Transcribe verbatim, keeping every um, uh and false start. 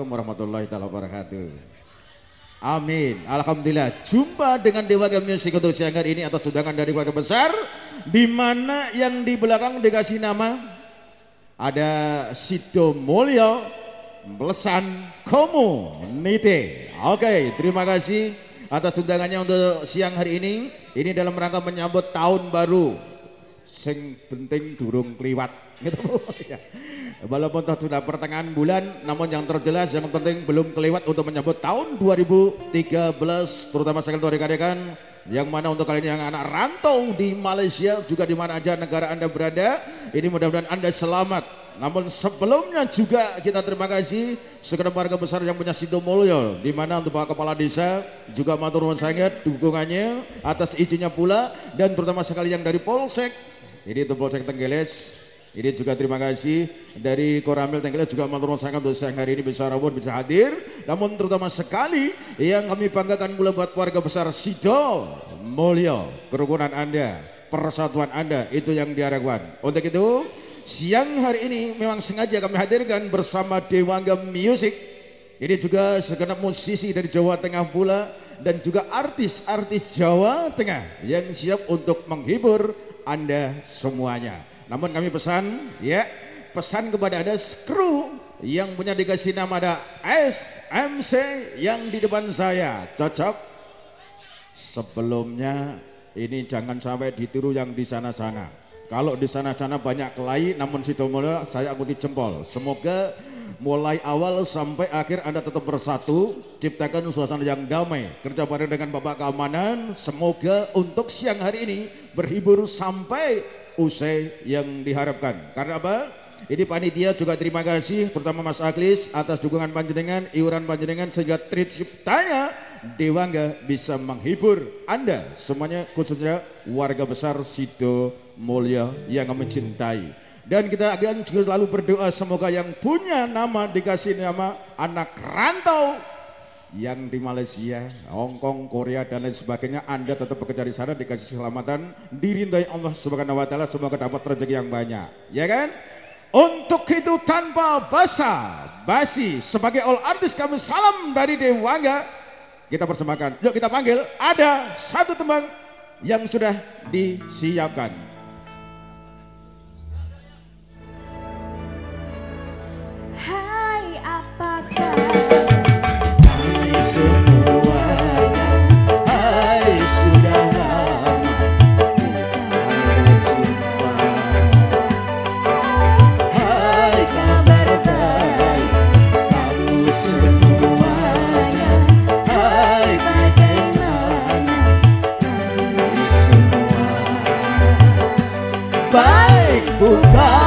Assalamualaikum warahmatullahi wabarakatuh. Amin. Alhamdulillah. Jumpa dengan Dewa Game Music untuk siang hari ini atas undangan dari keluarga besar, di mana yang di belakang dikasih nama ada Sido Mulyo Melesan Community. Oke, terima kasih atas undangannya untuk siang hari ini. Ini dalam rangka menyambut tahun baru. Sing penting durung kliwat gitu. Walaupun sudah pertengahan bulan, namun yang terjelas yang penting belum kelewat untuk menyambut tahun dua ribu tiga belas, terutama sekali untuk rekan-rekan yang mana untuk kalian yang anak rantau di Malaysia juga di mana aja negara Anda berada, ini mudah-mudahan Anda selamat. Namun sebelumnya juga kita terima kasih segenap warga besar yang punya Sido Mulyo, di mana untuk Pak Kepala Desa juga matur nuwun sangat dukungannya atas izinnya pula, dan terutama sekali yang dari Polsek, ini untuk Polsek Tenggeles. Ini juga terima kasih dari Koramil Tenggeles juga matur nuwun sangat untuk siang hari ini bisa rawuh bisa hadir. Namun terutama sekali yang kami banggakan pula buat warga besar Sido Mulyo, kerukunan Anda, persatuan Anda itu yang diharapkan. Untuk itu siang hari ini memang sengaja kami hadirkan bersama Dewa Game Music. Ini juga segenap musisi dari Jawa Tengah pula dan juga artis-artis Jawa Tengah yang siap untuk menghibur Anda semuanya. Namun kami pesan, ya, pesan kepada Anda kru yang punya dikasih nama ada S M C yang di depan saya, cocok. Sebelumnya ini jangan sampai ditiru yang di sana-sana. Kalau di sana-sana banyak kelahi, namun Sido Mulyo saya akuti jempol. Semoga mulai awal sampai akhir Anda tetap bersatu, ciptakan suasana yang damai, kerja bareng dengan Bapak Keamanan. Semoga untuk siang hari ini berhibur sampai usai yang diharapkan. Karena apa? Ini panitia juga terima kasih terutama Mas Aglis atas dukungan panjenengan, iuran panjenengan sehingga treat ciptanya Dewangga bisa menghibur Anda semuanya, khususnya warga besar Sido Mulyo yang mencintai. Dan kita akan juga selalu berdoa semoga yang punya nama dikasih nama anak rantau yang di Malaysia, Hong Kong, Korea dan lain sebagainya, Anda tetap bekerja di sana dikasih keselamatan, dirindai Allah Subhanahu wa taala, semoga dapat rezeki yang banyak. Ya kan? Untuk itu tanpa basa-basi sebagai all artis kami salam dari Dewangga, kita persembahkan. Yuk kita panggil, ada satu tembang yang sudah disiapkan. Hai, apakah bukan